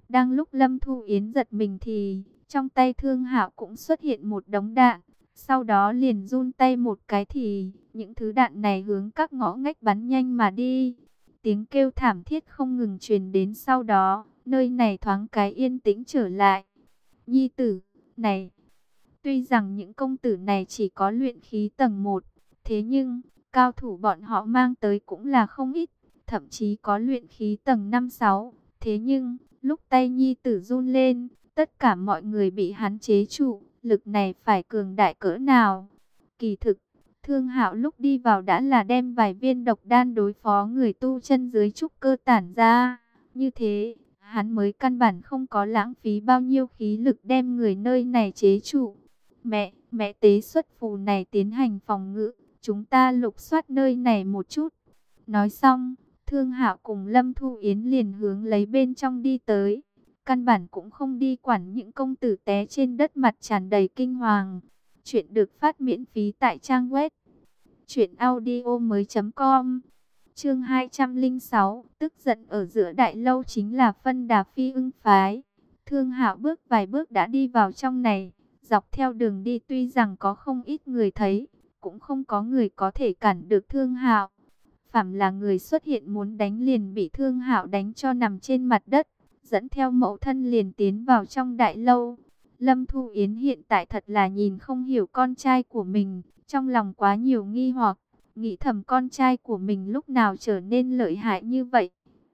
Đang lúc Lâm Thu Yến giật mình thì trong tay Thương Hạo cũng xuất hiện một đống đạn. Sau đó liền run tay một cái thì những thứ đạn này hướng các ngõ ngách bắn nhanh mà đi. Tiếng kêu thảm thiết không ngừng truyền đến, sau đó nơi này thoáng cái yên tĩnh trở lại. Nhi tử, này, tuy rằng những công tử này chỉ có luyện khí tầng 1, thế nhưng cao thủ bọn họ mang tới cũng là không ít, thậm chí có luyện khí tầng 5-6. Thế nhưng, lúc tay nhi tử run lên, tất cả mọi người bị hắn chế trụ, lực này phải cường đại cỡ nào. Kỳ thực, Thương Hạo lúc đi vào đã là đem vài viên độc đan đối phó người tu chân dưới trúc cơ tản ra. Như thế, hắn mới căn bản không có lãng phí bao nhiêu khí lực đem người nơi này chế trụ. Mẹ tế xuất phù này tiến hành phòng ngự, chúng ta lục soát nơi này một chút. Nói xong, Thương Hạo cùng Lâm Thu Yến liền hướng lấy bên trong đi tới. Căn bản cũng không đi quản những công tử té trên đất mặt tràn đầy kinh hoàng. Chuyện được phát miễn phí tại trang web truyệnaudiomoi.com. Chương 206, tức giận ở giữa đại lâu chính là phân đà Phi Ưng phái. Thương Hạo bước vài bước đã đi vào trong này. Dọc theo đường đi tuy rằng có không ít người thấy, cũng không có người có thể cản được Thương Hạo. Phàm là người xuất hiện muốn đánh liền bị Thương Hạo đánh cho nằm trên mặt đất, dẫn theo mẫu thân liền tiến vào trong đại lâu. Lâm Thu Yến hiện tại thật là nhìn không hiểu con trai của mình, trong lòng quá nhiều nghi hoặc, nghĩ thầm con trai của mình lúc nào trở nên lợi hại như vậy.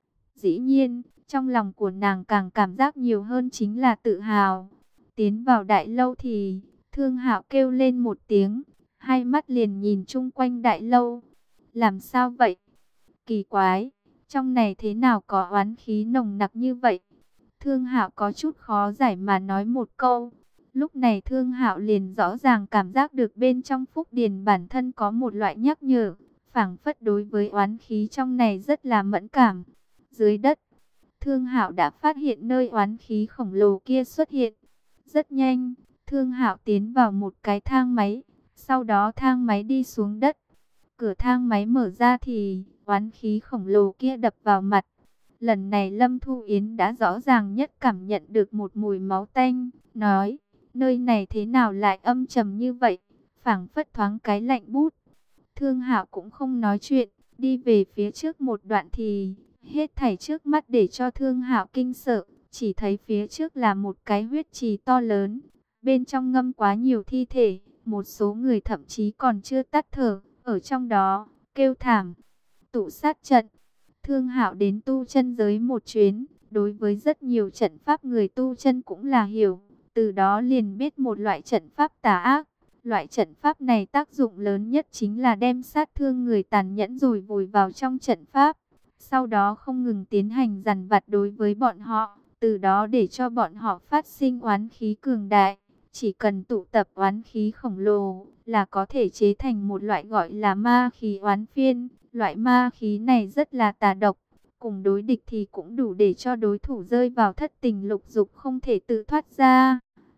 Dĩ nhiên, trong lòng của nàng càng cảm giác nhiều hơn chính là tự hào. Tiến vào đại lâu thì Thương Hạo kêu lên một tiếng, hai mắt liền nhìn chung quanh đại lâu. Làm sao vậy? Kỳ quái, trong này thế nào có oán khí nồng nặc như vậy? Thương Hạo có chút khó giải mà nói một câu. Lúc này Thương Hạo liền rõ ràng cảm giác được bên trong phúc điền bản thân có một loại nhắc nhở, phảng phất đối với oán khí trong này rất là mẫn cảm. Dưới đất, Thương Hạo đã phát hiện nơi oán khí khổng lồ kia xuất hiện. Rất nhanh, Thương Hạo tiến vào một cái thang máy, sau đó thang máy đi xuống đất. Cửa thang máy mở ra thì oán khí khổng lồ kia đập vào mặt. Lần này Lâm Thu Yến đã rõ ràng nhất cảm nhận được một mùi máu tanh, nói, nơi này thế nào lại âm trầm như vậy, phảng phất thoáng cái lạnh bút. Thương Hạo cũng không nói chuyện, đi về phía trước một đoạn thì hết thảy trước mắt để cho Thương Hạo kinh sợ, chỉ thấy phía trước là một cái huyết trì to lớn, bên trong ngâm quá nhiều thi thể, một số người thậm chí còn chưa tắt thở, ở trong đó kêu thảm. Tụ sát trận. Thương Hạo đến tu chân giới một chuyến, đối với rất nhiều trận pháp người tu chân cũng là hiểu, từ đó liền biết một loại trận pháp tà ác. Loại trận pháp này tác dụng lớn nhất chính là đem sát thương người tàn nhẫn rồi vùi vào trong trận pháp, sau đó không ngừng tiến hành dằn vặt đối với bọn họ, từ đó để cho bọn họ phát sinh oán khí cường đại. Chỉ cần tụ tập oán khí khổng lồ là có thể chế thành một loại gọi là ma khí oán phiên. Loại ma khí này rất là tà độc, cùng đối địch thì cũng đủ để cho đối thủ rơi vào thất tình lục dục không thể tự thoát ra.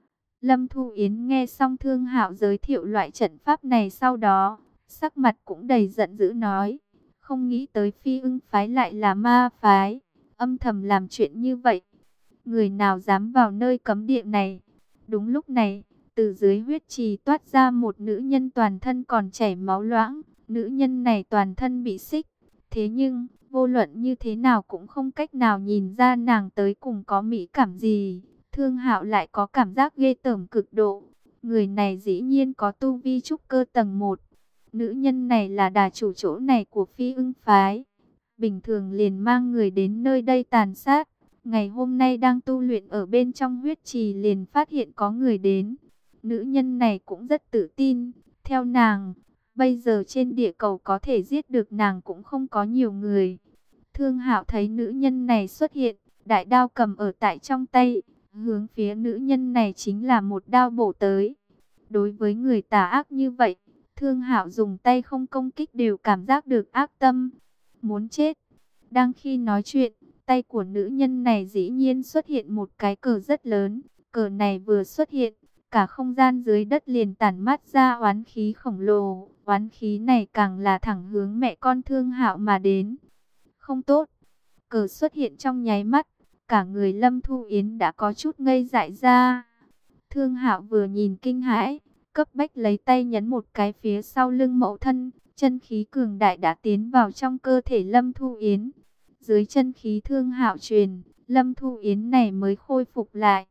Lâm Thu Yến nghe xong Thương Hạo giới thiệu loại trận pháp này, sau đó sắc mặt cũng đầy giận dữ nói, không nghĩ tới Phi Ưng phái lại là ma phái, âm thầm làm chuyện như vậy. Người nào dám vào nơi cấm địa này? Đúng lúc này, từ dưới huyết trì toát ra một nữ nhân toàn thân còn chảy máu loãng. Nữ nhân này toàn thân bị xích, thế nhưng vô luận như thế nào cũng không cách nào nhìn ra nàng tới cùng có mỹ cảm gì. Thương Hạo lại có cảm giác ghê tởm cực độ. Người này dĩ nhiên có tu vi trúc cơ tầng 1. Nữ nhân này là đà chủ chỗ này của Phi Ưng phái. Bình thường liền mang người đến nơi đây tàn sát. Ngày hôm nay đang tu luyện ở bên trong huyết trì liền phát hiện có người đến. Nữ nhân này cũng rất tự tin. Theo nàng, bây giờ trên địa cầu có thể giết được nàng cũng không có nhiều người. Thương Hạo thấy nữ nhân này xuất hiện, đại đao cầm ở tại trong tay, hướng phía nữ nhân này chính là một đao bổ tới. Đối với người tà ác như vậy, Thương Hạo dùng tay không công kích đều cảm giác được ác tâm, muốn chết. Đang khi nói chuyện, tay của nữ nhân này dĩ nhiên xuất hiện một cái cờ rất lớn. Cờ này vừa xuất hiện, cả không gian dưới đất liền tản mát ra oán khí khổng lồ. Oán khí này càng là thẳng hướng mẹ con Thương Hạo mà đến. Không tốt. Cờ xuất hiện trong nháy mắt, Cả người Lâm Thu Yến đã có chút ngây dại ra. Thương Hạo vừa nhìn kinh hãi, cấp bách lấy tay nhấn một cái phía sau lưng mẫu thân, chân khí cường đại đã tiến vào trong cơ thể Lâm Thu Yến. Dưới chân khí Thương Hạo truyền, Lâm Thu Yến này mới khôi phục lại.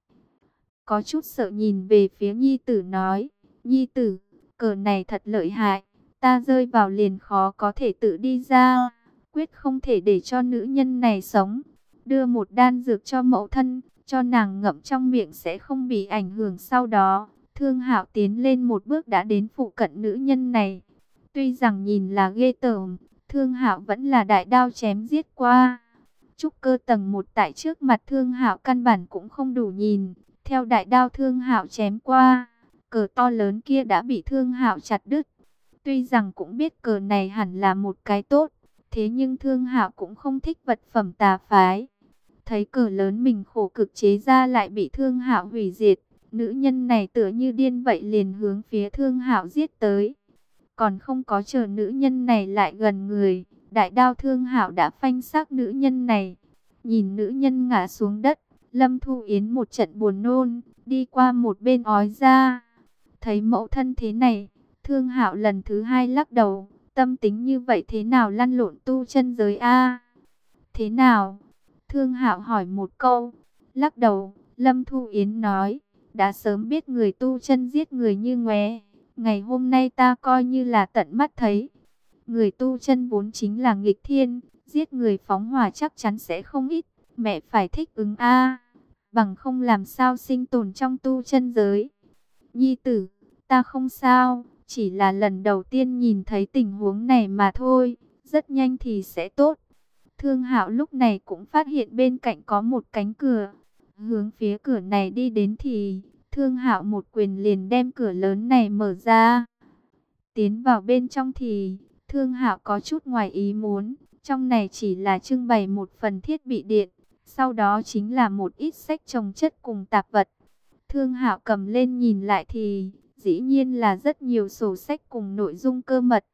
Có chút sợ nhìn về phía nhi tử nói, nhi tử, cờ này thật lợi hại, ta rơi vào liền khó có thể tự đi ra, quyết không thể để cho nữ nhân này sống. Đưa một đan dược cho mẫu thân, cho nàng ngậm trong miệng sẽ không bị ảnh hưởng sau đó. Thương Hạo tiến lên một bước đã đến phụ cận nữ nhân này. Tuy rằng nhìn là ghê tởm, Thương Hạo vẫn là đại đao chém giết qua. Trúc cơ tầng 1 tại trước mặt Thương Hạo căn bản cũng không đủ nhìn. Theo đại đao Thương Hạo chém qua, cờ to lớn kia đã bị Thương Hạo chặt đứt. Tuy rằng cũng biết cờ này hẳn là một cái tốt, thế nhưng Thương Hạo cũng không thích vật phẩm tà phái. Thấy cờ lớn mình khổ cực chế ra lại bị Thương Hạo hủy diệt, nữ nhân này tựa như điên vậy liền hướng phía Thương Hạo giết tới. Còn không có chờ nữ nhân này lại gần người, đại đao Thương Hạo đã phanh xác nữ nhân này. Nhìn nữ nhân ngã xuống đất, Lâm Thu Yến một trận buồn nôn, đi qua một bên ói ra. Thấy mẫu thân thế này, Thương Hạo lần thứ hai lắc đầu, tâm tính như vậy thế nào lăn lộn tu chân giới a? Thế nào? Thương Hạo hỏi một câu, lắc đầu. Lâm Thu Yến nói, đã sớm biết người tu chân giết người như ngoé, ngày hôm nay ta coi như là tận mắt thấy. Người tu chân vốn chính là nghịch thiên, giết người phóng hỏa chắc chắn sẽ không ít, mẹ phải thích ứng a, bằng không làm sao sinh tồn trong tu chân giới. Nhi tử, ta không sao, chỉ là lần đầu tiên nhìn thấy tình huống này mà thôi, rất nhanh thì sẽ tốt. Thương Hạo lúc này cũng phát hiện bên cạnh có một cánh cửa, hướng phía cửa này đi đến thì Thương Hạo một quyền liền đem cửa lớn này mở ra. Tiến vào bên trong thì Thương Hạo có chút ngoài ý muốn, trong này chỉ là trưng bày một phần thiết bị điện, sau đó chính là một ít sách chồng chất cùng tạp vật. Thương Hạo cầm lên nhìn lại thì dĩ nhiên là rất nhiều sổ sách cùng nội dung cơ mật.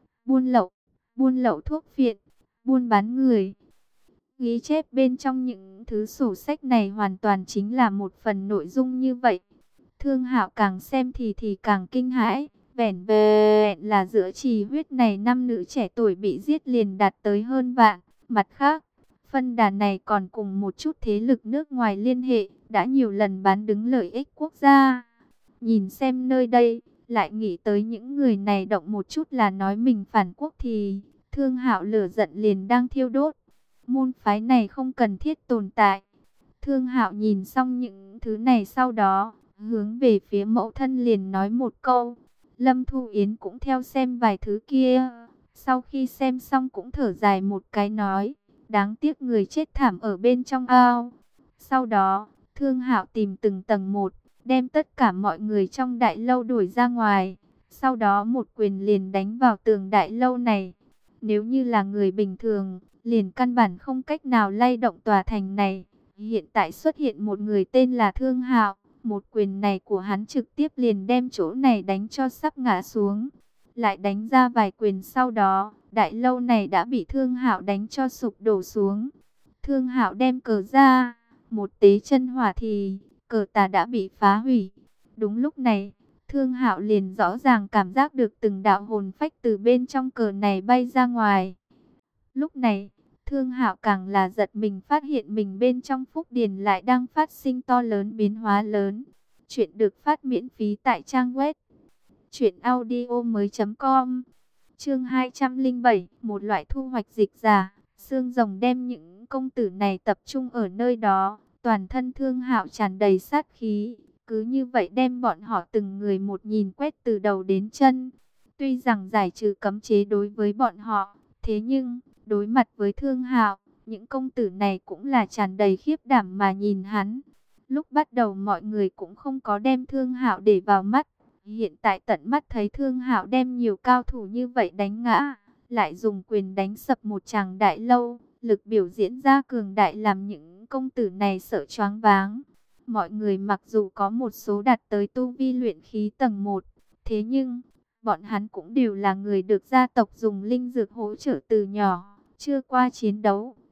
Buôn lậu thuốc phiện, buôn bán người. Ghi chép bên trong những thứ sổ sách này hoàn toàn chính là một phần nội dung như vậy. Thương Hạo càng xem thì càng kinh hãi. Vẻn vẹn là giữa trì huyết này nam nữ trẻ tuổi bị giết liền đạt tới hơn vạn. Mặt khác, phân đàn này còn cùng một chút thế lực nước ngoài liên hệ, đã nhiều lần bán đứng lợi ích quốc gia. Nhìn xem nơi đây, lại nghĩ tới những người này động một chút là nói mình phản quốc thì Thương Hạo lửa giận liền đang thiêu đốt. Môn phái này không cần thiết tồn tại. Thương Hạo nhìn xong những thứ này sau đó, hướng về phía mẫu thân liền nói một câu. Lâm Thu Yến cũng theo xem vài thứ kia. Sau khi xem xong cũng thở dài một cái nói, đáng tiếc người chết thảm ở bên trong ao. Sau đó, Thương Hạo tìm từng tầng một, đem tất cả mọi người trong đại lâu đuổi ra ngoài. Sau đó một quyền liền đánh vào tường đại lâu này. Nếu như là người bình thường, liền căn bản không cách nào lay động tòa thành này. Hiện tại xuất hiện một người tên là Thương Hạo, một quyền này của hắn trực tiếp liền đem chỗ này đánh cho sắp ngã xuống. Lại đánh ra vài quyền sau đó, đại lâu này đã bị Thương Hạo đánh cho sụp đổ xuống. Thương Hạo đem cờ ra, một tế chân hỏa thì cờ tà đã bị phá hủy. Đúng lúc này, Thương Hạo liền rõ ràng cảm giác được từng đạo hồn phách từ bên trong cờ này bay ra ngoài. Lúc này, Thương Hạo càng là giật mình phát hiện mình bên trong phúc điền lại đang phát sinh to lớn biến hóa lớn. Chuyện được phát miễn phí tại trang web truyệnaudiomoi.com. Chương 207, một loại thu hoạch dịch giả. Xương rồng đem những công tử này tập trung ở nơi đó, toàn thân Thương Hạo tràn đầy sát khí, cứ như vậy đem bọn họ từng người một nhìn quét từ đầu đến chân. Tuy rằng giải trừ cấm chế đối với bọn họ, thế nhưng đối mặt với Thương Hạo, những công tử này cũng là tràn đầy khiếp đảm mà nhìn hắn. Lúc bắt đầu mọi người cũng không có đem Thương Hạo để vào mắt, hiện tại tận mắt thấy Thương Hạo đem nhiều cao thủ như vậy đánh ngã, lại dùng quyền đánh sập một tràng đại lâu, lực biểu diễn ra cường đại làm những công tử này sợ choáng váng. Mọi người mặc dù có một số đạt tới tu vi luyện khí tầng 1, thế nhưng bọn hắn cũng đều là người được gia tộc dùng linh dược hỗ trợ từ nhỏ, chưa qua chiến đấu,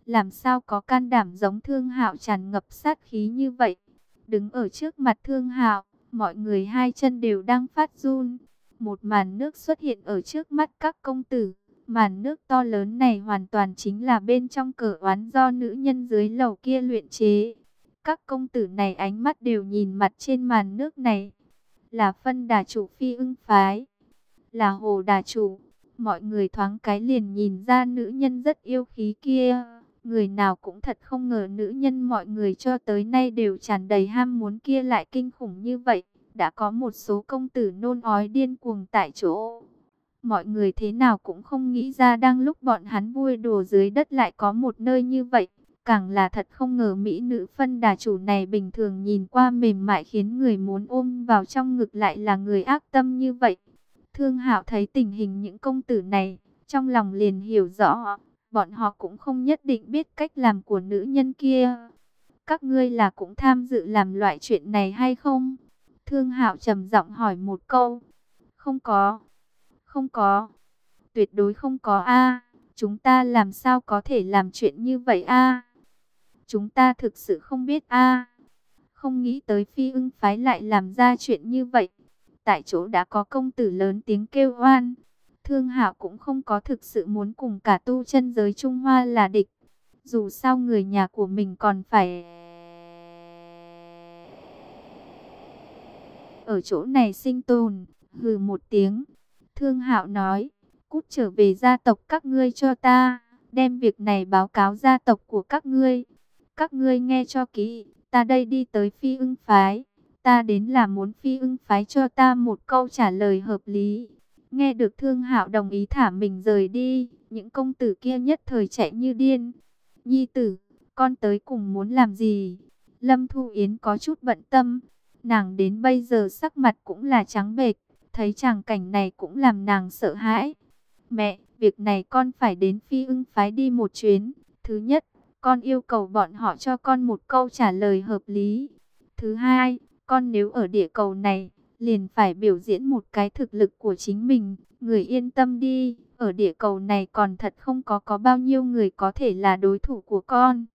làm sao có can đảm giống Thương Hạo tràn ngập sát khí như vậy. Đứng ở trước mặt Thương Hạo, mọi người hai chân đều đang phát run. Một màn nước xuất hiện ở trước mắt các công tử. Màn nước to lớn này hoàn toàn chính là bên trong cờ oán do nữ nhân dưới lầu kia luyện chế. Các công tử này ánh mắt đều nhìn mặt trên màn nước này. Là Phân Đà chủ Phi Ưng phái, là Hồ Đà chủ. Mọi người thoáng cái liền nhìn ra nữ nhân rất yêu khí kia. Người nào cũng thật không ngờ nữ nhân mọi người cho tới nay đều tràn đầy ham muốn kia lại kinh khủng như vậy. Đã có một số công tử nôn ói điên cuồng tại chỗ. Mọi người thế nào cũng không nghĩ ra đang lúc bọn hắn vui đùa dưới đất lại có một nơi như vậy. Càng là thật không ngờ mỹ nữ Phân Đà chủ này bình thường nhìn qua mềm mại khiến người muốn ôm vào trong ngực lại là người ác tâm như vậy. Thương Hạo thấy tình hình những công tử này, trong lòng liền hiểu rõ, bọn họ cũng không nhất định biết cách làm của nữ nhân kia. Các ngươi là cũng tham dự làm loại chuyện này hay không? Thương Hạo trầm giọng hỏi một câu. Không có, không có, tuyệt đối không có a. Chúng ta làm sao có thể làm chuyện như vậy a? Chúng ta thực sự không biết a. Không nghĩ tới Phi Ưng phái lại làm ra chuyện như vậy. Tại chỗ đã có công tử lớn tiếng kêu oan. Thương Hạo cũng không có thực sự muốn cùng cả tu chân giới Trung Hoa là địch. Dù sao người nhà của mình còn phải ở chỗ này sinh tồn. Hừ một tiếng, Thương Hạo nói, cút trở về gia tộc các ngươi cho ta, đem việc này báo cáo gia tộc của các ngươi. Các ngươi nghe cho kỹ, ta đây đi tới Phi Ưng phái, ta đến là muốn Phi Ưng phái cho ta một câu trả lời hợp lý. Nghe được Thương Hạo đồng ý thả mình rời đi, những công tử kia nhất thời chạy như điên. Nhi tử, con tới cùng muốn làm gì? Lâm Thu Yến có chút bận tâm, nàng đến bây giờ sắc mặt cũng là trắng bệch, thấy tràng cảnh này cũng làm nàng sợ hãi. Mẹ, việc này con phải đến Phi Ưng phái đi một chuyến. Thứ nhất, con yêu cầu bọn họ cho con một câu trả lời hợp lý. Thứ hai, con nếu ở địa cầu này, liền phải biểu diễn một cái thực lực của chính mình. Người yên tâm đi, ở địa cầu này còn thật không có bao nhiêu người có thể là đối thủ của con.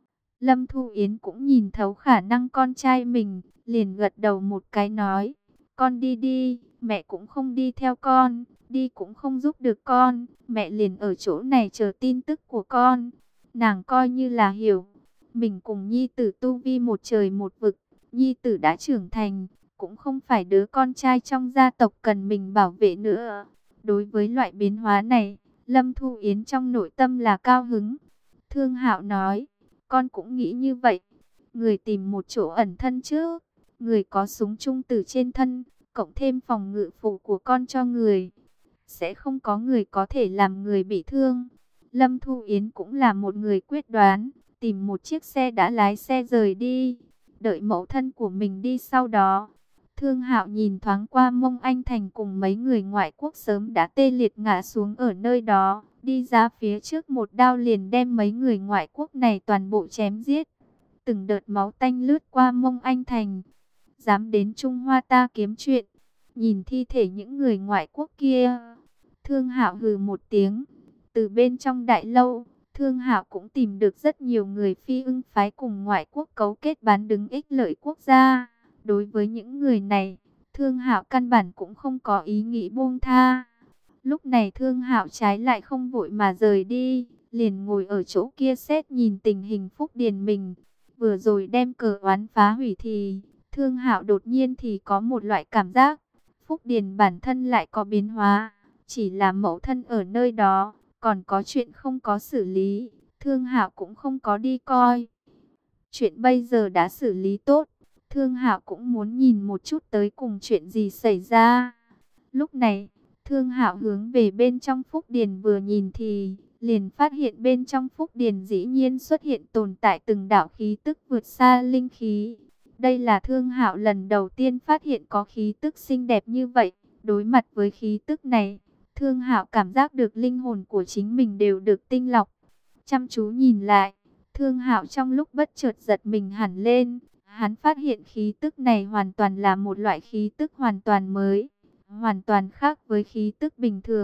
Lâm Thu Yến cũng nhìn thấu khả năng con trai mình, liền gật đầu một cái nói, con đi đi, mẹ cũng không đi theo con, đi cũng không giúp được con, mẹ liền ở chỗ này chờ tin tức của con. Nàng coi như là hiểu, mình cùng nhi tử tu vi một trời một vực, nhi tử đã trưởng thành, cũng không phải đứa con trai trong gia tộc cần mình bảo vệ nữa. Đối với loại biến hóa này, Lâm Thu Yến trong nội tâm là cao hứng. Thương Hạo nói, con cũng nghĩ như vậy. Người tìm một chỗ ẩn thân trước, người có súng trung tử trên thân, cộng thêm phòng ngự phủ của con cho người, sẽ không có người có thể làm người bị thương. Lâm Thu Yến cũng là một người quyết đoán, tìm một chiếc xe đã lái xe rời đi, đợi mẫu thân của mình đi sau đó. Thương Hạo nhìn thoáng qua Mông Anh Thành cùng mấy người ngoại quốc sớm đã tê liệt ngã xuống ở nơi đó, đi ra phía trước một đao liền đem mấy người ngoại quốc này toàn bộ chém giết. Từng đợt máu tanh lướt qua Mông Anh Thành. Dám đến Trung Hoa ta kiếm chuyện. Nhìn thi thể những người ngoại quốc kia, Thương Hạo hừ một tiếng. Từ bên trong đại lâu, Thương Hạo cũng tìm được rất nhiều người Phi Ưng phái cùng ngoại quốc cấu kết bán đứng ích lợi quốc gia. Đối với những người này, Thương Hạo căn bản cũng không có ý nghĩ buông tha. Lúc này Thương Hạo trái lại không vội mà rời đi, liền ngồi ở chỗ kia xét nhìn tình hình Phúc Điền mình. Vừa rồi đem cờ oán phá hủy thì Thương Hạo đột nhiên thì có một loại cảm giác Phúc Điền bản thân lại có biến hóa, chỉ là mẫu thân ở nơi đó, còn có chuyện không có xử lý, Thương Hạo cũng không có đi coi. Chuyện bây giờ đã xử lý tốt, Thương Hạo cũng muốn nhìn một chút tới cùng chuyện gì xảy ra. Lúc này, Thương Hạo hướng về bên trong Phúc Điền vừa nhìn thì liền phát hiện bên trong Phúc Điền dĩ nhiên xuất hiện tồn tại từng đạo khí tức vượt xa linh khí. Đây là Thương Hạo lần đầu tiên phát hiện có khí tức xinh đẹp như vậy. Đối mặt với khí tức này, Thương Hạo cảm giác được linh hồn của chính mình đều được tinh lọc. Chăm chú nhìn lại, Thương Hạo trong lúc bất chợt giật mình hẳn lên. Hắn phát hiện khí tức này hoàn toàn là một loại khí tức hoàn toàn mới, hoàn toàn khác với khí tức bình thường.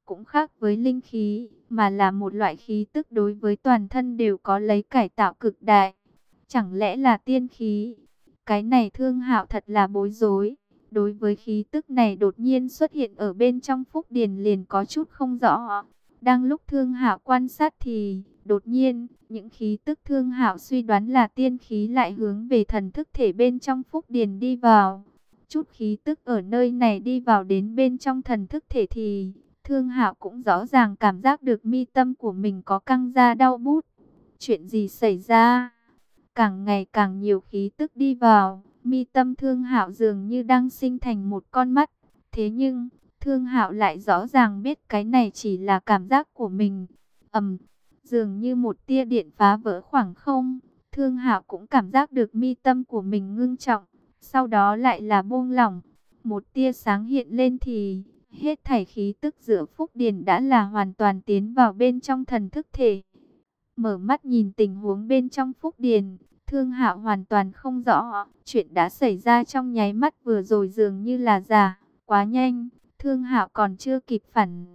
cũng khác với linh khí, mà là một loại khí tức đối với toàn thân đều có lấy cải tạo cực đại. Chẳng lẽ là tiên khí? Cái này Thương Hạo thật là bối rối. Đối với khí tức này đột nhiên xuất hiện ở bên trong Phúc Điền liền có chút không rõ. Đang lúc Thương Hạo quan sát thì đột nhiên những khí tức Thương Hạo suy đoán là tiên khí lại hướng về thần thức thể bên trong Phúc Điền đi vào. Chút khí tức ở nơi này đi vào đến bên trong thần thức thể thì Thương Hạo cũng rõ ràng cảm giác được mi tâm của mình có căng ra đau bút. Chuyện gì xảy ra? Càng ngày càng nhiều khí tức đi vào, mi tâm Thương Hạo dường như đang sinh thành một con mắt. Thế nhưng, Thương Hạo lại rõ ràng biết cái này chỉ là cảm giác của mình. Dường như một tia điện phá vỡ khoảng không, Thương Hạo cũng cảm giác được mi tâm của mình ngưng trọng, sau đó lại là buông lỏng. Một tia sáng hiện lên thì hết thảy khí tức giữa Phúc Điền đã là hoàn toàn tiến vào bên trong thần thức thể. Mở mắt nhìn tình huống bên trong Phúc Điền, Thương Hạo hoàn toàn không rõ, chuyện đã xảy ra trong nháy mắt vừa rồi dường như là giả, quá nhanh, Thương Hạo còn chưa kịp phản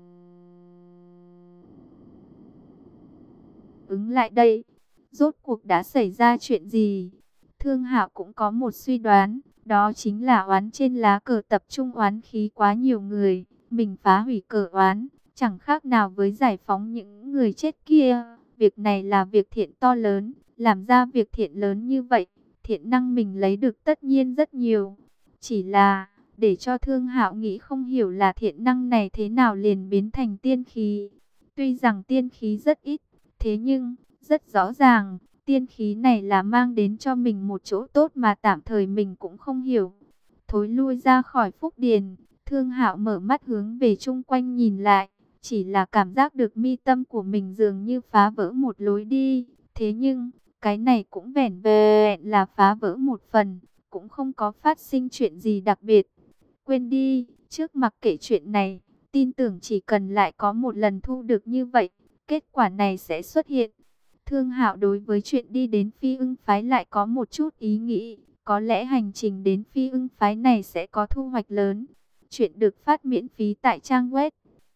ứng lại đây. Rốt cuộc đã xảy ra chuyện gì? Thương Hạo cũng có một suy đoán, đó chính là oán trên lá cờ tập trung oán khí quá nhiều người, mình phá hủy cờ oán, chẳng khác nào với giải phóng những người chết kia. Việc này là việc thiện to lớn, làm ra việc thiện lớn như vậy, thiện năng mình lấy được tất nhiên rất nhiều. Chỉ là, để cho Thương Hạo nghĩ không hiểu là thiện năng này thế nào liền biến thành tiên khí. Tuy rằng tiên khí rất ít, thế nhưng, rất rõ ràng, tiên khí này là mang đến cho mình một chỗ tốt mà tạm thời mình cũng không hiểu. Thối lui ra khỏi Phúc Điền, Thương Hạo mở mắt hướng về chung quanh nhìn lại. Chỉ là cảm giác được mi tâm của mình dường như phá vỡ một lối đi. Thế nhưng, cái này cũng vẻn vẹn là phá vỡ một phần, cũng không có phát sinh chuyện gì đặc biệt. Quên đi, trước mặc kệ chuyện này, tin tưởng chỉ cần lại có một lần thu được như vậy, kết quả này sẽ xuất hiện. Thương Hạo đối với chuyện đi đến Phi Ưng phái lại có một chút ý nghĩ, có lẽ hành trình đến Phi Ưng phái này sẽ có thu hoạch lớn. Chuyện được phát miễn phí tại trang web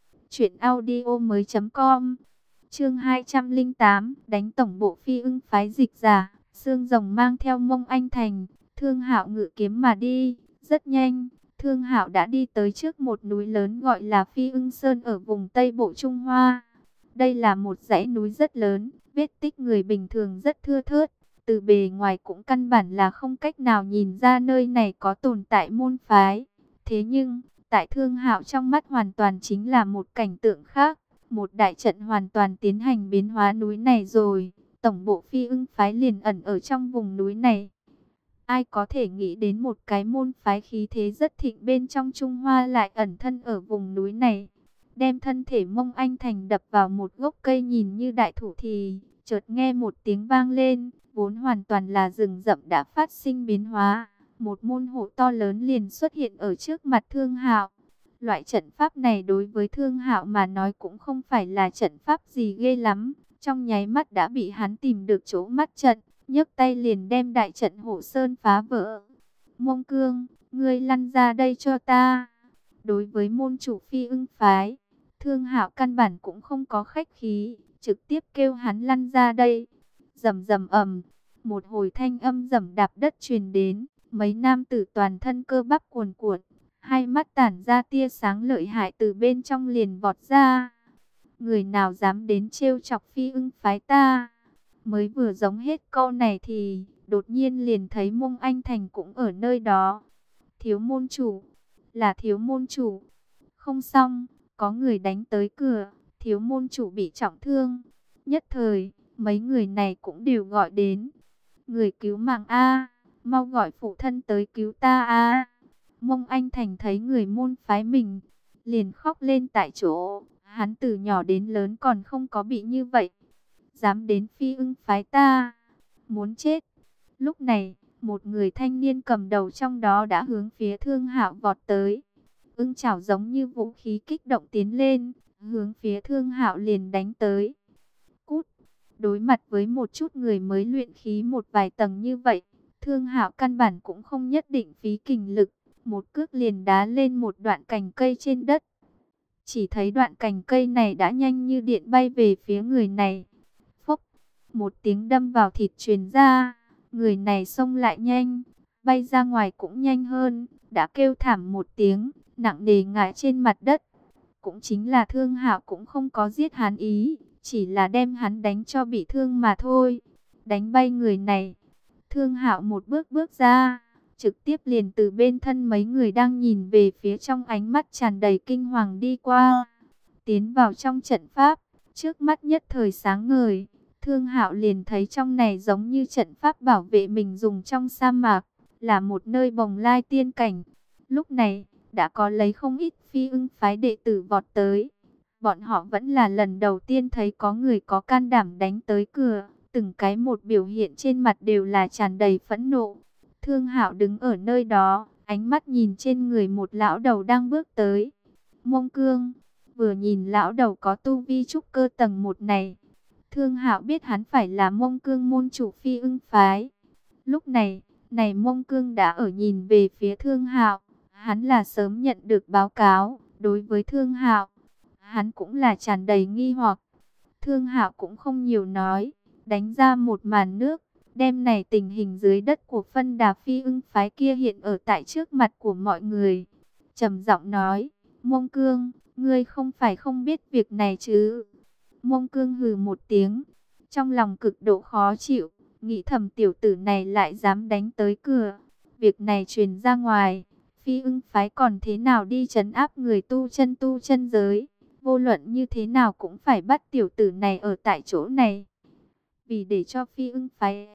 truyệnaudiomoi.com. Chương 208, đánh tổng bộ Phi Ưng phái dịch giả, xương rồng mang theo Mông Anh Thành, Thương Hạo ngự kiếm mà đi, rất nhanh, Thương Hạo đã đi tới trước một núi lớn gọi là Phi Ưng Sơn ở vùng Tây Bộ Trung Hoa. Đây là một dãy núi rất lớn, vết tích người bình thường rất thưa thớt, từ bề ngoài cũng căn bản là không cách nào nhìn ra nơi này có tồn tại môn phái. Thế nhưng, tại Thương Hạo trong mắt hoàn toàn chính là một cảnh tượng khác, một đại trận hoàn toàn tiến hành biến hóa núi này rồi, tổng bộ Phi Ưng phái liền ẩn ở trong vùng núi này. Ai có thể nghĩ đến một cái môn phái khí thế rất thịnh bên trong Trung Hoa lại ẩn thân ở vùng núi này. Đem thân thể Mông Anh Thành đập vào một gốc cây nhìn như đại thụ thì chợt nghe một tiếng vang lên, vốn hoàn toàn là rừng rậm đã phát sinh biến hóa. Một môn hộ to lớn liền xuất hiện ở trước mặt Thương Hạo. Loại trận pháp này đối với Thương Hạo mà nói cũng không phải là trận pháp gì ghê lắm. Trong nháy mắt đã bị hắn tìm được chỗ mắt trận, nhấc tay liền đem đại trận hộ sơn phá vỡ. Mông Cương, ngươi lăn ra đây cho ta. Đối với môn chủ Phi Ưng phái, Thương Hạo căn bản cũng không có khách khí, trực tiếp kêu hắn lăn ra đây. Rầm rầm ầm, một hồi thanh âm rầm đạp đất truyền đến, mấy nam tử toàn thân cơ bắp cuồn cuộn, hai mắt tản ra tia sáng lợi hại từ bên trong liền vọt ra. Người nào dám đến trêu chọc Phi Ưng phái ta? Mới vừa giống hết câu này thì đột nhiên liền thấy Mông Anh Thành cũng ở nơi đó. Thiếu môn chủ, là thiếu môn chủ. Không xong, có người đánh tới cửa, thiếu môn chủ bị trọng thương. Nhất thời, mấy người này cũng đều gọi đến. Người cứu mạng A, mau gọi phụ thân tới cứu ta A. Mông Anh Thành thấy người môn phái mình, liền khóc lên tại chỗ. Hắn từ nhỏ đến lớn còn không có bị như vậy. Dám đến Phi Ưng phái ta, muốn chết. Lúc này, một người thanh niên cầm đầu trong đó đã hướng phía Thương Hạo vọt tới. Ưng chảo giống như vũ khí kích động tiến lên, hướng phía Thương Hạo liền đánh tới. Cút! Đối mặt với một chút người mới luyện khí một vài tầng như vậy, Thương Hạo căn bản cũng không nhất định phí kình lực, một cước liền đá lên một đoạn cành cây trên đất. Chỉ thấy đoạn cành cây này đã nhanh như điện bay về phía người này. Phốc, một tiếng đâm vào thịt truyền ra. Người này xông lại nhanh, bay ra ngoài cũng nhanh hơn, đã kêu thảm một tiếng, nặng nề ngã trên mặt đất. Cũng chính là Thương Hạo cũng không có giết hắn ý, chỉ là đem hắn đánh cho bị thương mà thôi. Đánh bay người này, Thương Hạo một bước bước ra, trực tiếp liền từ bên thân mấy người đang nhìn về phía trong ánh mắt tràn đầy kinh hoàng đi qua. Tiến vào trong trận pháp, trước mắt nhất thời sáng ngời, Thương Hạo liền thấy trong này giống như trận pháp bảo vệ mình dùng trong sa mạc, là một nơi bồng lai tiên cảnh. Lúc này, đã có lấy không ít Phi Ưng phái đệ tử vọt tới. Bọn họ vẫn là lần đầu tiên thấy có người có can đảm đánh tới cửa, từng cái một biểu hiện trên mặt đều là tràn đầy phẫn nộ. Thương Hạo đứng ở nơi đó, ánh mắt nhìn trên người một lão đầu đang bước tới. Mông Cương, vừa nhìn lão đầu có tu vi trúc cơ tầng 1 này, Thương Hạo biết hắn phải là Mông Cương môn chủ Phi Ưng phái. Lúc này, Mông Cương đã ở nhìn về phía Thương Hạo, hắn là sớm nhận được báo cáo, đối với Thương Hạo, hắn cũng là tràn đầy nghi hoặc. Thương Hạo cũng không nhiều nói, đánh ra một màn nước, đem này tình hình dưới đất của phân đà Phi Ưng phái kia hiện ở tại trước mặt của mọi người. Trầm giọng nói, Mông Cương, ngươi không phải không biết việc này chứ? Mông Cương hừ một tiếng, trong lòng cực độ khó chịu, nghĩ thầm tiểu tử này lại dám đánh tới cửa. Việc này truyền ra ngoài, Phi Ưng phái còn thế nào đi trấn áp người tu chân giới? Vô luận như thế nào cũng phải bắt tiểu tử này ở tại chỗ này. Vì để cho Phi Ưng phái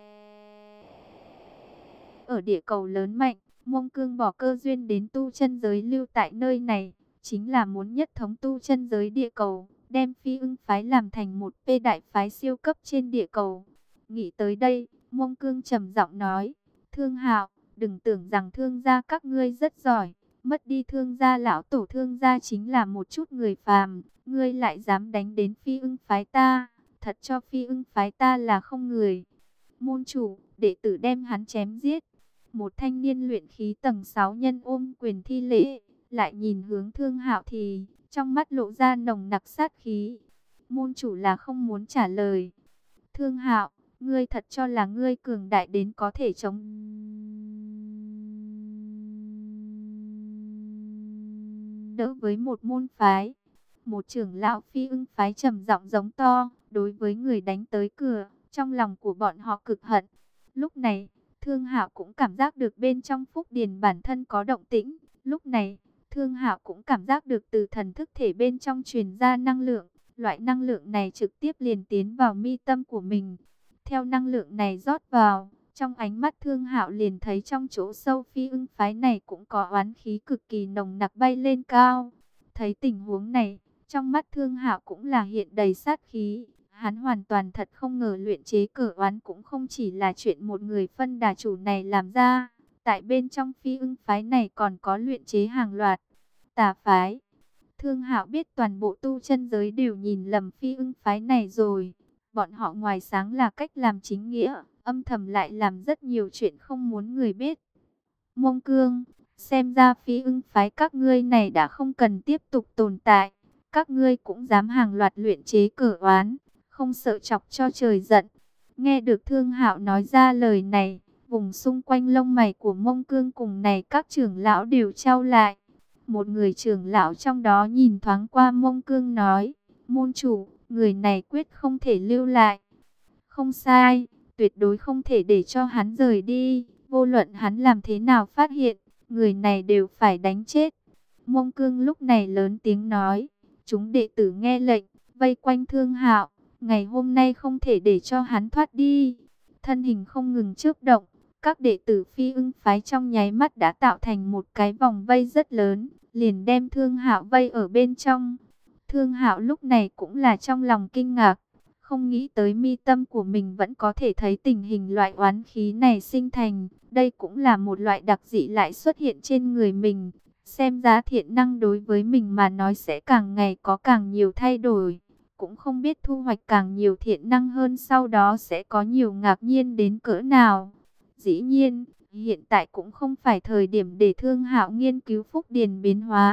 ở địa cầu lớn mạnh, Mông Cương bỏ cơ duyên đến tu chân giới lưu tại nơi này, chính là muốn nhất thống tu chân giới địa cầu, đem Phi Ưng phái làm thành một đại phái siêu cấp trên địa cầu. Nghĩ tới đây, Mông Cương trầm giọng nói, Thương Hạo, đừng tưởng rằng Thương gia các ngươi rất giỏi, mất đi Thương gia lão tổ Thương gia chính là một chút người phàm, ngươi lại dám đánh đến Phi Ưng phái ta, thật cho Phi Ưng phái ta là không người. Môn chủ, đệ tử đem hắn chém giết. Một thanh niên luyện khí tầng 6 nhân ôm quyền thi lễ, lại nhìn hướng Thương Hạo thì trong mắt lộ ra nồng nặc sát khí. Môn chủ là không muốn trả lời. Thương Hạo, ngươi thật cho là ngươi cường đại đến có thể chống đỡ với một môn phái? Một trưởng lão Phi Ưng phái trầm giọng giống to, đối với người đánh tới cửa, trong lòng của bọn họ cực hận. Lúc này, Thương Hạo cũng cảm giác được bên trong phúc điền bản thân có động tĩnh. Lúc này, Thương Hạo cũng cảm giác được từ thần thức thể bên trong truyền ra năng lượng. Loại năng lượng này trực tiếp liền tiến vào mi tâm của mình. Theo năng lượng này rót vào, trong ánh mắt Thương Hạo liền thấy trong chỗ sâu Phi Ưng phái này cũng có oán khí cực kỳ nồng nặc bay lên cao. Thấy tình huống này, trong mắt Thương Hạo cũng là hiện đầy sát khí. Hắn hoàn toàn thật không ngờ luyện chế cờ oán cũng không chỉ là chuyện một người phân đà chủ này làm ra. Tại bên trong Phi Ưng phái này còn có luyện chế hàng loạt tà phái. Thương Hạo biết toàn bộ tu chân giới đều nhìn lầm Phi Ưng phái này rồi. Bọn họ ngoài sáng là cách làm chính nghĩa, âm thầm lại làm rất nhiều chuyện không muốn người biết. Mông Cương, xem ra Phi Ưng phái các ngươi này đã không cần tiếp tục tồn tại. Các ngươi cũng dám hàng loạt luyện chế cờ oán, không sợ chọc cho trời giận. Nghe được Thương Hạo nói ra lời này, vùng xung quanh lông mày của Mông Cương cùng này các trưởng lão đều trao lại. Một người trưởng lão trong đó nhìn thoáng qua Mông Cương nói, môn chủ, người này quyết không thể lưu lại. Không sai, tuyệt đối không thể để cho hắn rời đi, vô luận hắn làm thế nào phát hiện, người này đều phải đánh chết. Mông Cương lúc này lớn tiếng nói, chúng đệ tử nghe lệnh, vây quanh Thương Hạo, ngày hôm nay không thể để cho hắn thoát đi. Thân hình không ngừng chớp động, các đệ tử Phi Ưng phái trong nháy mắt đã tạo thành một cái vòng vây rất lớn, liền đem Thương Hạo vây ở bên trong. Thương Hạo lúc này cũng là trong lòng kinh ngạc, không nghĩ tới mi tâm của mình vẫn có thể thấy tình hình loại oán khí này sinh thành. Đây cũng là một loại đặc dị lại xuất hiện trên người mình. Xem ra thiện năng đối với mình mà nói sẽ càng ngày có càng nhiều thay đổi. Cũng không biết thu hoạch càng nhiều thiện năng hơn sau đó sẽ có nhiều ngạc nhiên đến cỡ nào. Dĩ nhiên, hiện tại cũng không phải thời điểm để Thương Hạo nghiên cứu phúc điền biến hóa.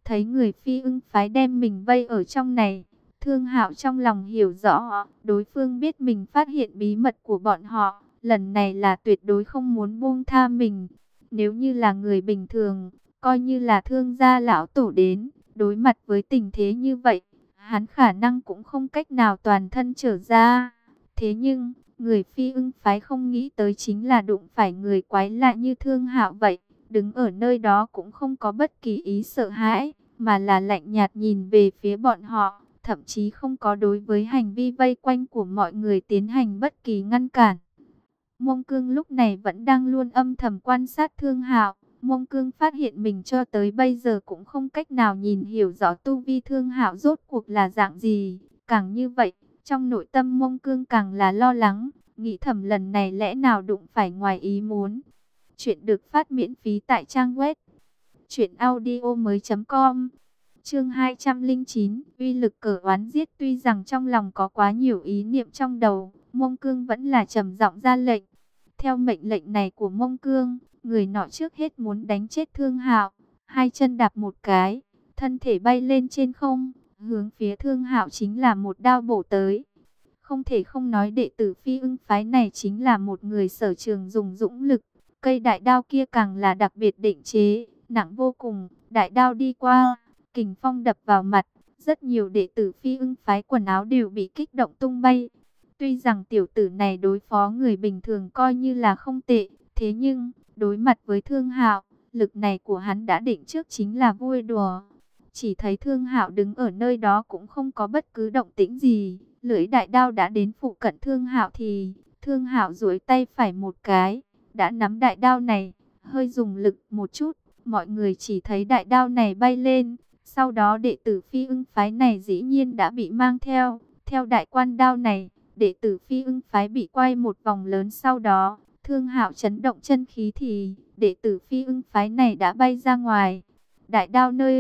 Thấy người Phi Ưng phái đem mình vây ở trong này, Thương Hạo trong lòng hiểu rõ, đối phương biết mình phát hiện bí mật của bọn họ, lần này là tuyệt đối không muốn buông tha mình. Nếu như là người bình thường, coi như là Thương gia lão tổ đến, đối mặt với tình thế như vậy, hắn khả năng cũng không cách nào toàn thân trở ra. Thế nhưng, người Phi Ưng phái không nghĩ tới chính là đụng phải người quái lạ như Thương Hạo vậy, đứng ở nơi đó cũng không có bất kỳ ý sợ hãi, mà là lạnh nhạt nhìn về phía bọn họ, thậm chí không có đối với hành vi vây quanh của mọi người tiến hành bất kỳ ngăn cản. Mông Cương lúc này vẫn đang luôn âm thầm quan sát Thương Hạo. Mông Cương phát hiện mình cho tới bây giờ cũng không cách nào nhìn hiểu rõ tu vi Thương Hạo rốt cuộc là dạng gì. Càng như vậy, trong nội tâm Mông Cương càng là lo lắng, nghĩ thầm lần này lẽ nào đụng phải ngoài ý muốn. Chuyện được phát miễn phí tại trang web truyệnaudiomoi.com. Chương 209, uy lực cờ oán giết. Tuy rằng trong lòng có quá nhiều ý niệm trong đầu, Mông Cương vẫn là trầm giọng ra lệnh. Theo mệnh lệnh này của Mông Cương, người nọ trước hết muốn đánh chết Thương Hạo, hai chân đạp một cái, thân thể bay lên trên không, hướng phía Thương Hạo chính là một đao bổ tới. Không thể không nói đệ tử Phi Ưng phái này chính là một người sở trường dùng dũng lực, cây đại đao kia càng là đặc biệt định chế, nặng vô cùng, đại đao đi qua, kình phong đập vào mặt, rất nhiều đệ tử Phi Ưng phái quần áo đều bị kích động tung bay. Tuy rằng tiểu tử này đối phó người bình thường coi như là không tệ, thế nhưng đối mặt với Thương Hạo, lực này của hắn đã định trước chính là vui đùa. Chỉ thấy Thương Hạo đứng ở nơi đó cũng không có bất cứ động tĩnh gì, lưỡi đại đao đã đến phụ cận Thương Hạo thì Thương Hạo duỗi tay phải một cái, đã nắm đại đao này, hơi dùng lực một chút, mọi người chỉ thấy đại đao này bay lên. Sau đó đệ tử Phi Ưng phái này dĩ nhiên đã bị mang theo. Theo đại quan đao này, đệ tử Phi Ưng phái bị quay một vòng lớn, sau đó Thương Hạo chấn động chân khí thì đệ tử Phi Ưng phái này đã bay ra ngoài. Đại đao nơi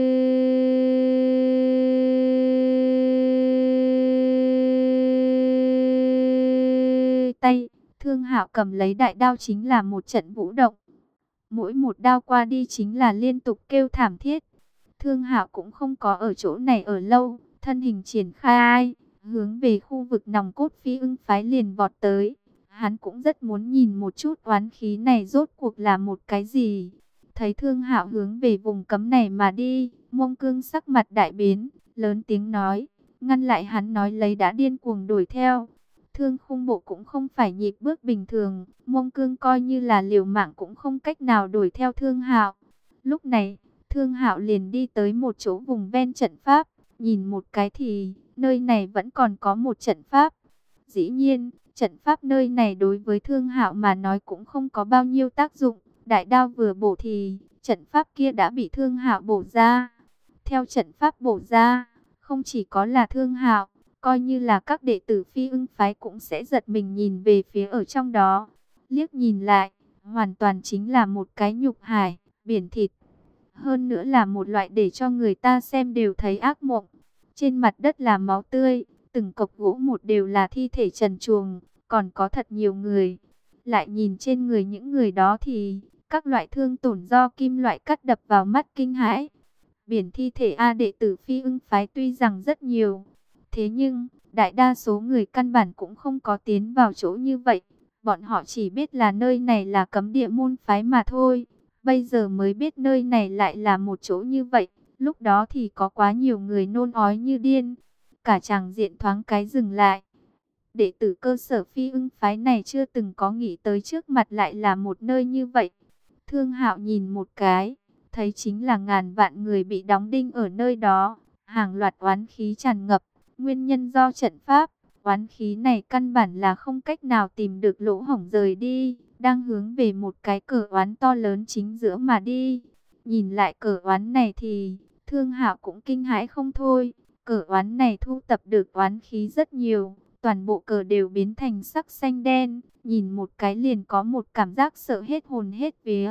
tay, Thương Hạo cầm lấy đại đao chính là một trận vũ động. Mỗi một đao qua đi chính là liên tục kêu thảm thiết. Thương Hạo cũng không có ở chỗ này ở lâu, thân hình triển khai, hướng về khu vực nòng cốt Phi Ưng phái liền vọt tới. Hắn cũng rất muốn nhìn một chút oán khí này rốt cuộc là một cái gì. Thấy Thương Hạo hướng về vùng cấm này mà đi, Mông Cương sắc mặt đại biến, lớn tiếng nói, ngăn lại hắn, nói lấy đã điên cuồng đuổi theo. Thương Khung Bộ cũng không phải nhịp bước bình thường, Mông Cương coi như là liều mạng cũng không cách nào đuổi theo Thương Hạo. Lúc này, Thương Hạo liền đi tới một chỗ vùng ven trận pháp, nhìn một cái thì nơi này vẫn còn có một trận pháp. Dĩ nhiên, trận pháp nơi này đối với Thương Hạo mà nói cũng không có bao nhiêu tác dụng. Đại đao vừa bổ thì trận pháp kia đã bị Thương Hạo bổ ra. Theo trận pháp bổ ra, không chỉ có là Thương Hạo, coi như là các đệ tử Phi Ưng phái cũng sẽ giật mình nhìn về phía ở trong đó. Liếc nhìn lại, hoàn toàn chính là một cái nhục hải, biển thịt. Hơn nữa là một loại để cho người ta xem đều thấy ác mộng. Trên mặt đất là máu tươi, từng cọc gỗ một đều là thi thể trần truồng, còn có thật nhiều người. Lại nhìn trên người những người đó thì các loại thương tổn do kim loại cắt đập vào mắt kinh hãi. Biển thi thể A đệ tử Phi Ưng phái tuy rằng rất nhiều, thế nhưng đại đa số người căn bản cũng không có tiến vào chỗ như vậy. Bọn họ chỉ biết là nơi này là cấm địa môn phái mà thôi. Bây giờ mới biết nơi này lại là một chỗ như vậy. Lúc đó thì có quá nhiều người nôn ói như điên. Cả tràng diện thoáng cái dừng lại. Đệ tử cơ sở Phi Ưng phái này chưa từng có nghĩ tới trước mặt lại là một nơi như vậy. Thương Hạo nhìn một cái, thấy chính là ngàn vạn người bị đóng đinh ở nơi đó. Hàng loạt oán khí tràn ngập, nguyên nhân do trận pháp. Oán khí này căn bản là không cách nào tìm được lỗ hổng rời đi, đang hướng về một cái cờ oán to lớn chính giữa mà đi. Nhìn lại cờ oán này thì Thương Hạo cũng kinh hãi không thôi. Cờ oán này thu tập được oán khí rất nhiều, toàn bộ cờ đều biến thành sắc xanh đen, nhìn một cái liền có một cảm giác sợ hết hồn hết vía.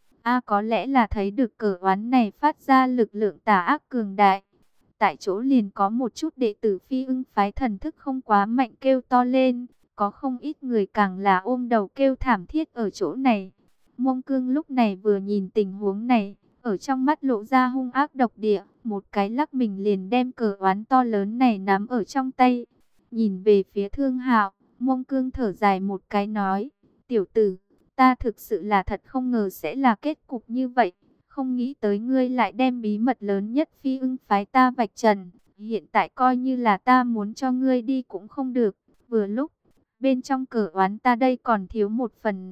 Có lẽ là thấy được cờ oán này phát ra lực lượng tà ác cường đại. Tại chỗ liền có một chút đệ tử Phi Ưng phái thần thức không quá mạnh kêu to lên, có không ít người càng là ôm đầu kêu thảm thiết ở chỗ này. Mông Cương lúc này vừa nhìn tình huống này, ở trong mắt lộ ra hung ác độc địa, một cái lắc mình liền đem cờ oán to lớn này nắm ở trong tay. Nhìn về phía Thương Hạo, Mông Cương thở dài một cái nói, tiểu tử, ta thực sự là thật không ngờ sẽ là kết cục như vậy, không nghĩ tới ngươi lại đem bí mật lớn nhất Phi Ưng phái ta vạch trần, hiện tại coi như là ta muốn cho ngươi đi cũng không được, vừa lúc, bên trong cờ oán ta đây còn thiếu một phần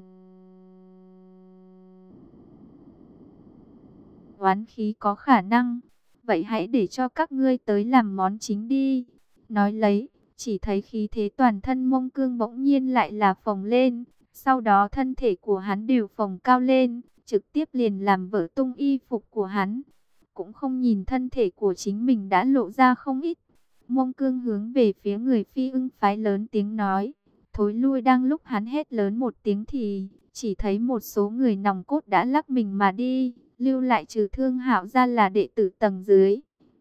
oán khí có khả năng, vậy hãy để cho các ngươi tới làm món chính đi. Nói lấy, chỉ thấy khí thế toàn thân Mông Cương bỗng nhiên lại là phồng lên, sau đó thân thể của hắn đều phồng cao lên, trực tiếp liền làm vỡ tung y phục của hắn. Cũng không nhìn thân thể của chính mình đã lộ ra không ít. Mông Cương hướng về phía người Phi Ưng phái lớn tiếng nói, thối lui. Đang lúc hắn hét lớn một tiếng thì chỉ thấy một số người nòng cốt đã lắc mình mà đi, lưu lại trừ Thương Hạo ra là đệ tử tầng dưới.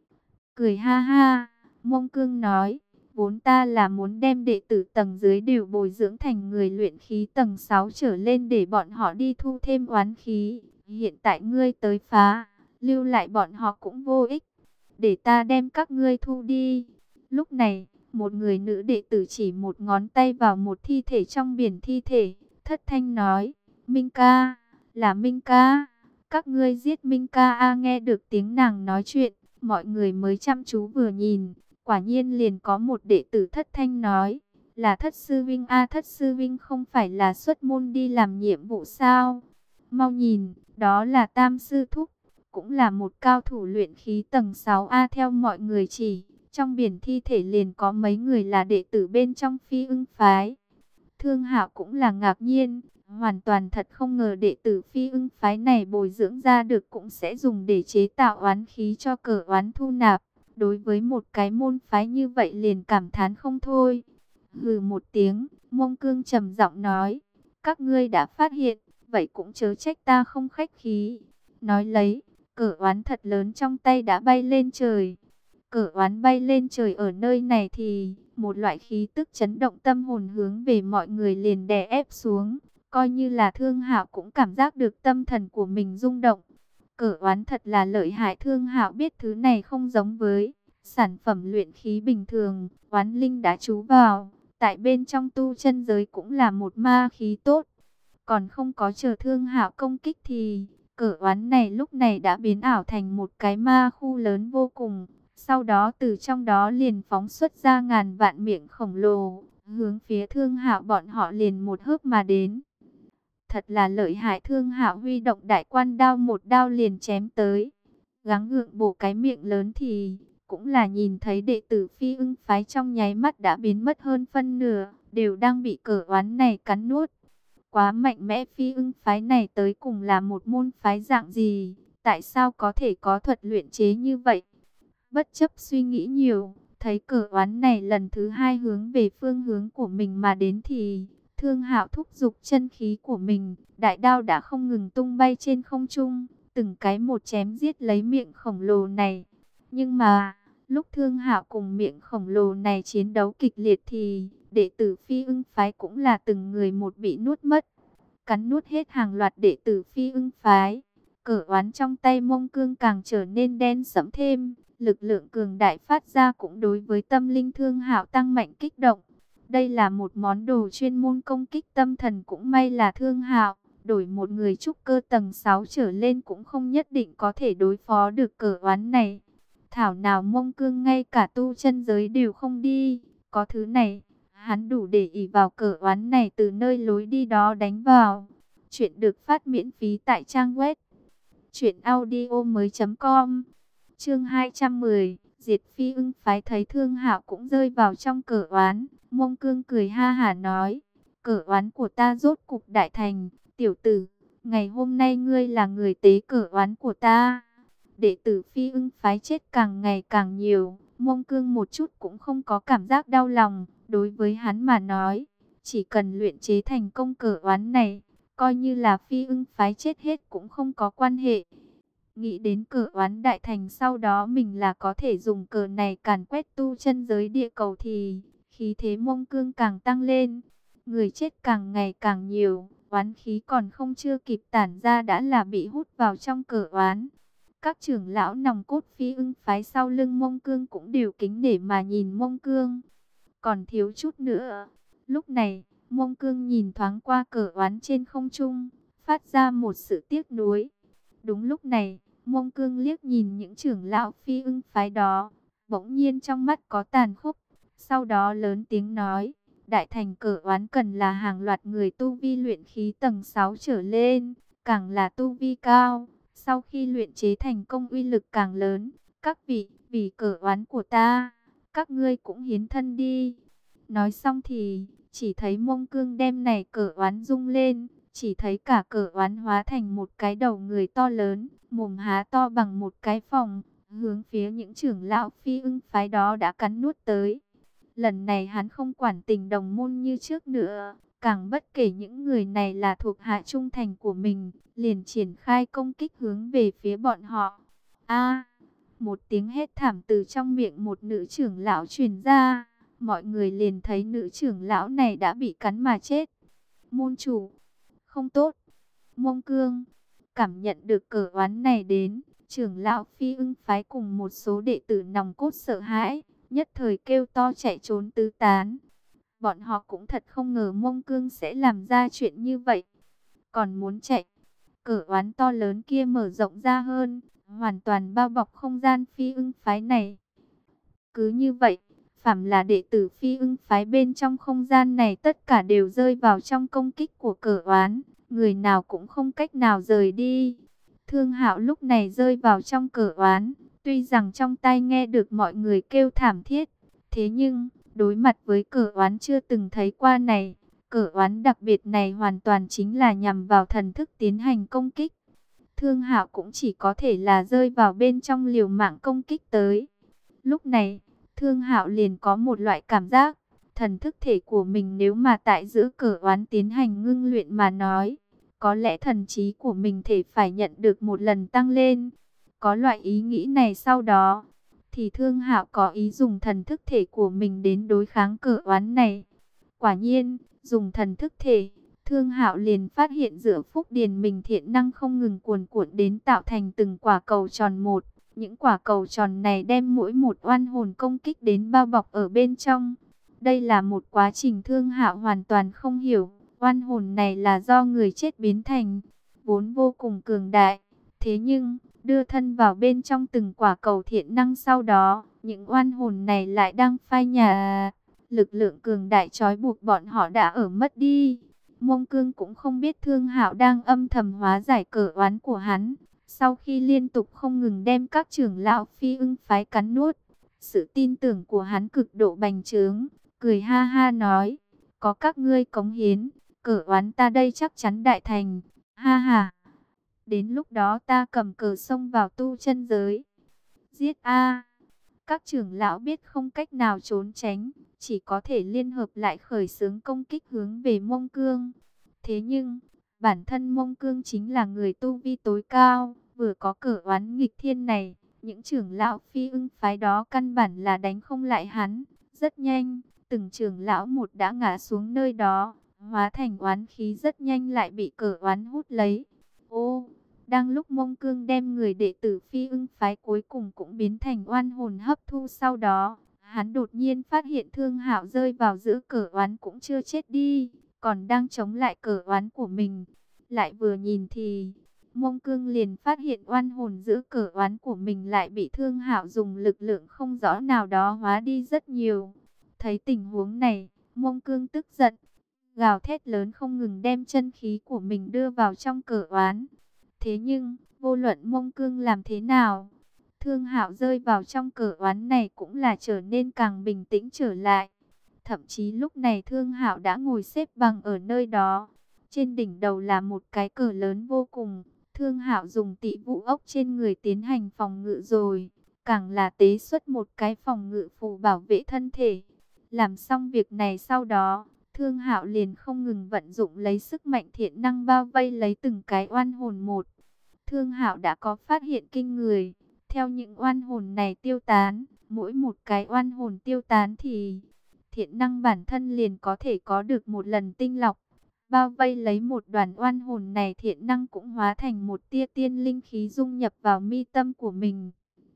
Cười ha ha, Mông Cương nói, vốn ta là muốn đem đệ tử tầng dưới đều bồi dưỡng thành người luyện khí tầng 6 trở lên để bọn họ đi thu thêm oán khí. Hiện tại ngươi tới phá, lưu lại bọn họ cũng vô ích. Để ta đem các ngươi thu đi. Lúc này, một người nữ đệ tử chỉ một ngón tay vào một thi thể trong biển thi thể, thất thanh nói, Minh ca, là Minh ca. Các ngươi giết Minh ca a. Nghe được tiếng nàng nói chuyện, mọi người mới chăm chú vừa nhìn, quả nhiên liền có một đệ tử thất thanh nói, là Thất sư vinh a. Thất sư vinh không phải là xuất môn đi làm nhiệm vụ sao? Mau nhìn, đó là Tam sư thúc, cũng là một cao thủ luyện khí tầng 6 a. Theo mọi người chỉ, trong biển thi thể liền có mấy người là đệ tử bên trong Phi Ưng phái. Thương Hạo cũng là ngạc nhiên, hoàn toàn thật không ngờ đệ tử Phi Ưng phái này bồi dưỡng ra được cũng sẽ dùng để chế tạo oán khí cho cờ oán thu nạp. Đối với một cái môn phái như vậy liền cảm thán không thôi. Hừ một tiếng, Mông Cương trầm giọng nói, các ngươi đã phát hiện, vậy cũng chớ trách ta không khách khí. Nói lấy, cờ oán thật lớn trong tay đã bay lên trời. Cờ oán bay lên trời ở nơi này thì một loại khí tức chấn động tâm hồn hướng về mọi người liền đè ép xuống. Coi như là Thương Hạo cũng cảm giác được tâm thần của mình rung động. Cờ oán thật là lợi hại. Thương Hạo biết thứ này không giống với sản phẩm luyện khí bình thường. Oán linh đã trú vào, tại bên trong tu chân giới cũng là một ma khí tốt. Còn không có chờ Thương Hạo công kích thì cờ oán này lúc này đã biến ảo thành một cái ma khu lớn vô cùng. Sau đó từ trong đó liền phóng xuất ra ngàn vạn miệng khổng lồ, hướng phía Thương Hạo bọn họ liền một hớp mà đến. Thật là lợi hại. Thương Hạo huy động đại quan đao một đao liền chém tới. Gắng gượng bổ cái miệng lớn thì cũng là nhìn thấy đệ tử Phi Ưng phái trong nháy mắt đã biến mất hơn phân nửa, đều đang bị cờ oán này cắn nuốt. Quá mạnh mẽ. Phi Ưng phái này tới cùng là một môn phái dạng gì? Tại sao có thể có thuật luyện chế như vậy? Bất chấp suy nghĩ nhiều, thấy cờ oán này lần thứ hai hướng về phương hướng của mình mà đến thì Thương Hạo thúc giục chân khí của mình, đại đao đã không ngừng tung bay trên không trung, từng cái một chém giết lấy miệng khổng lồ này. Nhưng mà, lúc Thương Hạo cùng miệng khổng lồ này chiến đấu kịch liệt thì đệ tử Phi Ưng phái cũng là từng người một bị nuốt mất, cắn nuốt hết hàng loạt đệ tử Phi Ưng phái. Cờ oán trong tay Mông Cương càng trở nên đen sẫm thêm, lực lượng cường đại phát ra cũng đối với tâm linh Thương Hạo tăng mạnh kích động. Đây là một món đồ chuyên môn công kích tâm thần, cũng may là Thương Hạo đổi một người trúc cơ tầng 6 trở lên cũng không nhất định có thể đối phó được cờ oán này. Thảo nào Mông Cương ngay cả tu chân giới đều không đi, có thứ này, hắn đủ để ỷ vào cờ oán này từ nơi lối đi đó đánh vào. Chuyện được phát miễn phí tại trang web truyệnaudiomoi.com. Chương 210, diệt Phi Ưng phái. Thấy Thương Hạo cũng rơi vào trong cờ oán, Mông Cương cười ha hả nói, cờ oán của ta rốt cục đại thành, tiểu tử, ngày hôm nay ngươi là người tế cờ oán của ta. Đệ tử Phi Ưng phái chết càng ngày càng nhiều, Mông Cương một chút cũng không có cảm giác đau lòng. Đối với hắn mà nói, chỉ cần luyện chế thành công cờ oán này, coi như là Phi Ưng phái chết hết cũng không có quan hệ. Nghĩ đến cờ oán đại thành sau đó mình là có thể dùng cờ này càn quét tu chân giới địa cầu thì khí thế Mông Cương càng tăng lên. Người chết càng ngày càng nhiều, oán khí còn không chưa kịp tản ra đã là bị hút vào trong cờ oán. Các trưởng lão nòng cốt Phi Ưng phái sau lưng Mông Cương cũng đều kính nể mà nhìn Mông Cương. Còn thiếu chút nữa. Lúc này, Mông Cương nhìn thoáng qua cờ oán trên không trung, phát ra một sự tiếc nuối. Đúng lúc này, Mông Cương liếc nhìn những trưởng lão Phi Ưng phái đó, bỗng nhiên trong mắt có tàn khốc. Sau đó lớn tiếng nói, đại thành cờ oán cần là hàng loạt người tu vi luyện khí tầng 6 trở lên, càng là tu vi cao. Sau khi luyện chế thành công uy lực càng lớn, các vị, vì cờ oán của ta, các ngươi cũng hiến thân đi. Nói xong thì, chỉ thấy Mông Cương đem này cờ oán rung lên, chỉ thấy cả cờ oán hóa thành một cái đầu người to lớn, mồm há to bằng một cái phòng, hướng phía những trưởng lão Phi Ưng phái đó đã cắn nuốt tới. Lần này hắn không quản tình đồng môn như trước nữa, càng bất kể những người này là thuộc hạ trung thành của mình, liền triển khai công kích hướng về phía bọn họ. A! Một tiếng hét thảm từ trong miệng một nữ trưởng lão truyền ra, mọi người liền thấy nữ trưởng lão này đã bị cắn mà chết. Môn chủ, không tốt. Mông Cương cảm nhận được cờ oán này đến, trưởng lão Phi Ưng phái cùng một số đệ tử nòng cốt sợ hãi, nhất thời kêu to chạy trốn tứ tán. Bọn họ cũng thật không ngờ Mông Cương sẽ làm ra chuyện như vậy. Còn muốn chạy, cờ oán to lớn kia mở rộng ra hơn, hoàn toàn bao bọc không gian Phi Ưng phái này. Cứ như vậy, phàm là đệ tử Phi Ưng phái bên trong không gian này tất cả đều rơi vào trong công kích của cờ oán, người nào cũng không cách nào rời đi. Thương Hạo lúc này rơi vào trong cờ oán, tuy rằng trong tai nghe được mọi người kêu thảm thiết, thế nhưng đối mặt với cờ oán chưa từng thấy qua này, cờ oán đặc biệt này hoàn toàn chính là nhằm vào thần thức tiến hành công kích. Thương Hạo cũng chỉ có thể là rơi vào bên trong liều mạng công kích tới. Lúc này, Thương Hạo liền có một loại cảm giác, thần thức thể của mình nếu mà tại giữa cờ oán tiến hành ngưng luyện mà nói, có lẽ thần trí của mình thể phải nhận được một lần tăng lên. Có loại ý nghĩ này sau đó, thì Thương Hạo có ý dùng thần thức thể của mình đến đối kháng cờ oán này. Quả nhiên, dùng thần thức thể, Thương Hạo liền phát hiện giữa phúc điền mình thiện năng không ngừng cuồn cuộn đến tạo thành từng quả cầu tròn một. Những quả cầu tròn này đem mỗi một oan hồn công kích đến bao bọc ở bên trong. Đây là một quá trình Thương Hạo hoàn toàn không hiểu. Oan hồn này là do người chết biến thành, vốn vô cùng cường đại. Thế nhưng, đưa thân vào bên trong từng quả cầu thiện năng sau đó, những oan hồn này lại đang phai nhạt. Lực lượng cường đại trói buộc bọn họ đã ở mất đi. Mông Cương cũng không biết Thương Hạo đang âm thầm hóa giải cờ oán của hắn. Sau khi liên tục không ngừng đem các trưởng lão Phi Ưng phái cắn nuốt, sự tin tưởng của hắn cực độ bành trướng, cười ha ha nói, có các ngươi cống hiến, cờ oán ta đây chắc chắn đại thành, ha ha. Đến lúc đó ta cầm cờ xông vào tu chân giới. Giết a! Các trưởng lão biết không cách nào trốn tránh, chỉ có thể liên hợp lại khởi xướng công kích hướng về Mông Cương. Thế nhưng, bản thân Mông Cương chính là người tu vi tối cao, vừa có cờ oán nghịch thiên này, những trưởng lão Phi Ưng phái đó căn bản là đánh không lại hắn. Rất nhanh, từng trưởng lão một đã ngã xuống nơi đó, hóa thành oán khí rất nhanh lại bị cờ oán hút lấy. Ô, đang lúc Mông Cương đem người đệ tử Phi Ưng phái cuối cùng cũng biến thành oan hồn hấp thu sau đó, hắn đột nhiên phát hiện Thương Hạo rơi vào giữa cờ oán cũng chưa chết đi, còn đang chống lại cờ oán của mình. Lại vừa nhìn thì Mông Cương liền phát hiện oan hồn giữa cờ oán của mình lại bị Thương Hạo dùng lực lượng không rõ nào đó hóa đi rất nhiều. Thấy tình huống này, Mông Cương tức giận, gào thét lớn không ngừng đem chân khí của mình đưa vào trong cờ oán. Thế nhưng, vô luận Mông Cương làm thế nào, Thương Hạo rơi vào trong cờ oán này cũng là trở nên càng bình tĩnh trở lại. Thậm chí lúc này Thương Hạo đã ngồi xếp bằng ở nơi đó. Trên đỉnh đầu là một cái cờ lớn vô cùng. Thương Hạo dùng tị vũ ốc trên người tiến hành phòng ngự rồi. Càng là tế xuất một cái phòng ngự phù bảo vệ thân thể. Làm xong việc này sau đó, Thương Hạo liền không ngừng vận dụng lấy sức mạnh thiện năng bao vây lấy từng cái oan hồn một. Thương Hạo đã có phát hiện kinh người. Theo những oan hồn này tiêu tán, mỗi một cái oan hồn tiêu tán thì thiện năng bản thân liền có thể có được một lần tinh lọc. bao vây lấy một đoàn oan hồn này. Thiện năng cũng hóa thành một tia tiên linh khí dung nhập vào mi tâm của mình.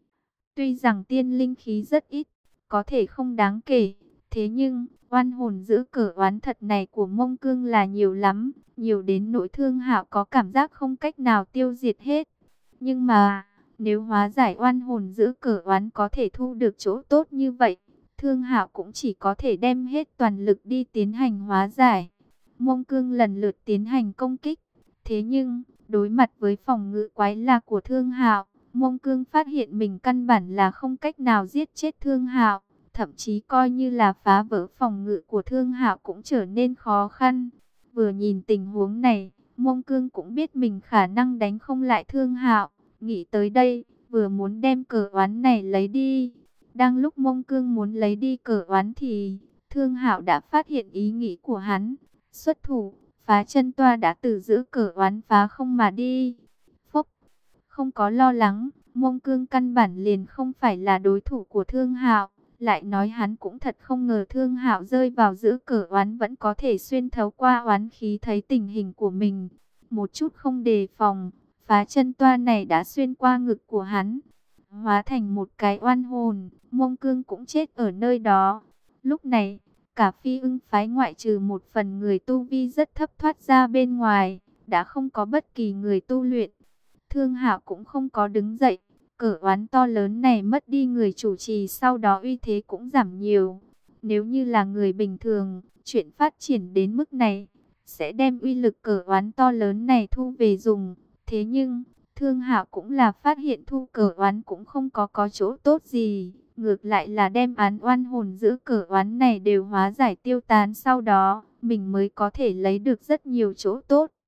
Tuy rằng tiên linh khí rất ít, có thể không đáng kể, thế nhưng oan hồn giữ cờ oán thật này của Mông Cương là nhiều lắm, nhiều đến nỗi Thương Hạo có cảm giác không cách nào tiêu diệt hết. Nhưng mà, nếu hóa giải oan hồn giữ cờ oán có thể thu được chỗ tốt như vậy, Thương Hạo cũng chỉ có thể đem hết toàn lực đi tiến hành hóa giải. Mông Cương lần lượt tiến hành công kích, thế nhưng đối mặt với phòng ngự quái lạ của Thương Hạo, Mông Cương phát hiện mình căn bản là không cách nào giết chết Thương Hạo, thậm chí coi như là phá vỡ phòng ngự của Thương Hạo cũng trở nên khó khăn. Vừa nhìn tình huống này, Mông Cương cũng biết mình khả năng đánh không lại Thương Hạo, nghĩ tới đây, vừa muốn đem cờ oán này lấy đi. Đang lúc Mông Cương muốn lấy đi cờ oán thì Thương Hạo đã phát hiện ý nghĩ của hắn, xuất thủ, phá chân toa đã từ giữa cờ oán phá không mà đi. Phốc, không có lo lắng, Mông Cương căn bản liền không phải là đối thủ của Thương Hạo. Lại nói hắn cũng thật không ngờ Thương Hạo rơi vào giữa cờ oán vẫn có thể xuyên thấu qua oán khí thấy tình hình của mình. Một chút không đề phòng, phá chân toa này đã xuyên qua ngực của hắn, hóa thành một cái oan hồn. Mông Cương cũng chết ở nơi đó. Lúc này, cả Phi Ưng phái ngoại trừ một phần người tu vi rất thấp thoát ra bên ngoài, đã không có bất kỳ người tu luyện. Thương Hạo cũng không có đứng dậy. Cờ oán to lớn này mất đi người chủ trì, sau đó uy thế cũng giảm nhiều. Nếu như là người bình thường, chuyện phát triển đến mức này, sẽ đem uy lực cờ oán to lớn này thu về dùng. Thế nhưng, Thương Hạo cũng là phát hiện thu cờ oán cũng không có chỗ tốt gì. Ngược lại là đem án oan hồn giữ cờ oán này đều hóa giải tiêu tán, sau đó, mình mới có thể lấy được rất nhiều chỗ tốt.